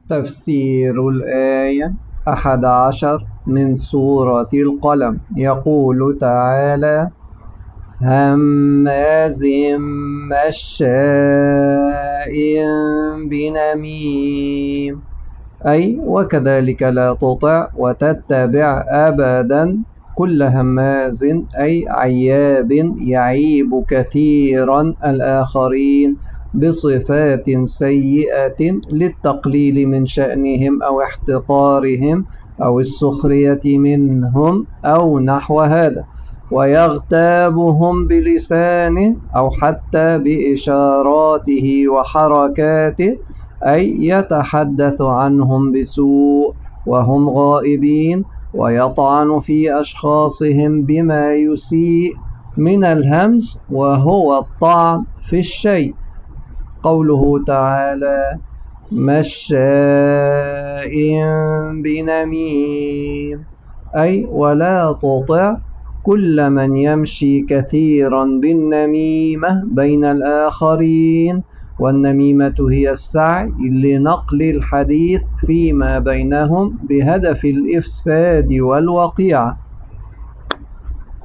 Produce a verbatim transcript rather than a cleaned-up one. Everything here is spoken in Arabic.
تفسير الآية أحد عشر من سورة القلم. يقول تعالى: هماز مشاء بنميم، أي وكذلك لا تطع وتتبع أبدا كل هماز، أي عياب يعيب كثيرا الآخرين بصفات سيئة للتقليل من شأنهم أو احتقارهم أو السخرية منهم أو نحو هذا، ويغتابهم بلسانه أو حتى بإشاراته وحركاته، أي يتحدث عنهم بسوء وهم غائبين، ويطعن في أشخاصهم بما يسيء من الهمز، وهو الطعن في الشيء. قوله تعالى: مشاء بنميم، أي ولا تطع كل من يمشي كثيرا بالنميمة بين الآخرين. والنميمة هي السعي لنقل الحديث فيما بينهم بهدف الإفساد والوقيعة.